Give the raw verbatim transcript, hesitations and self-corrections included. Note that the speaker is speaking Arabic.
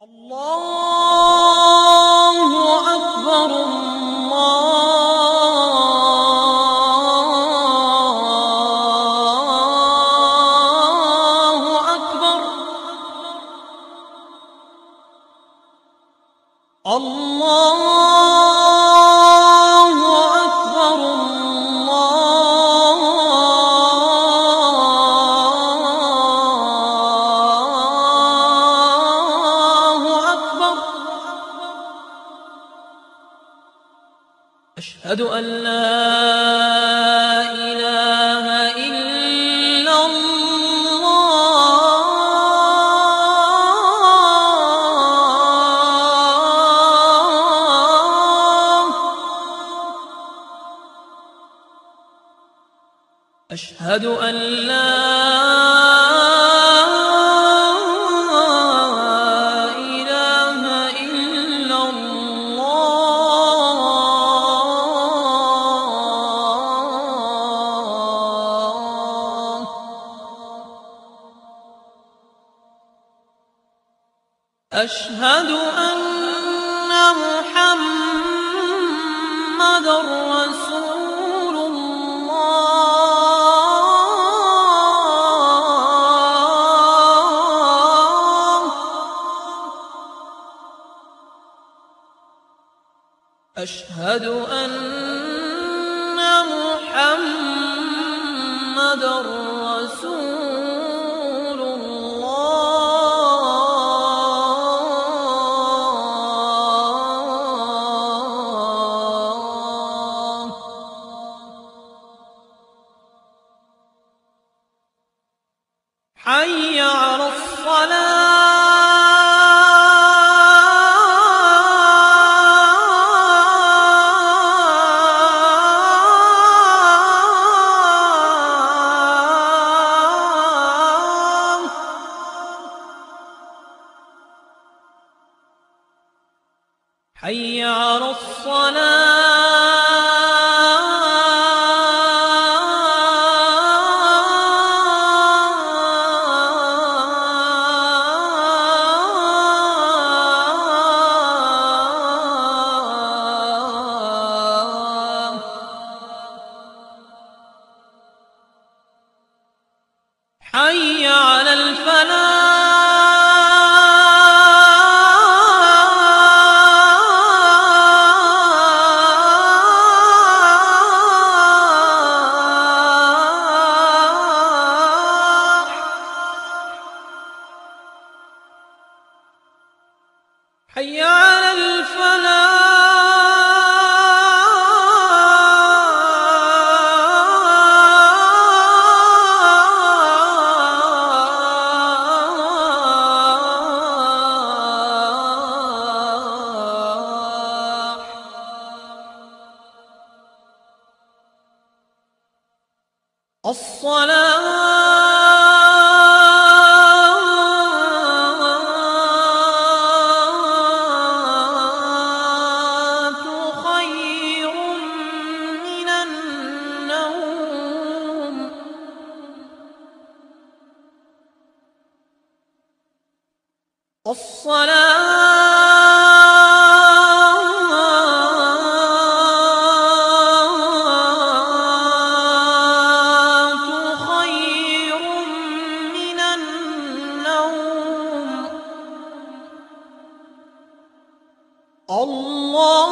الله أكبر الله أكبر الله أكبر الله أكبر. أشهد أن لا إله إلا الله. أشهد أن لا إله إلا الله. أشهد أن محمدًا رسول الله. أشهد أن محمدًا رسول الله. حي على الصلاة. حي على الصلاة. حي على الفلاح. حي على الفلاح. الصلاة خير من النوم. الصلاة خير من النوم. الله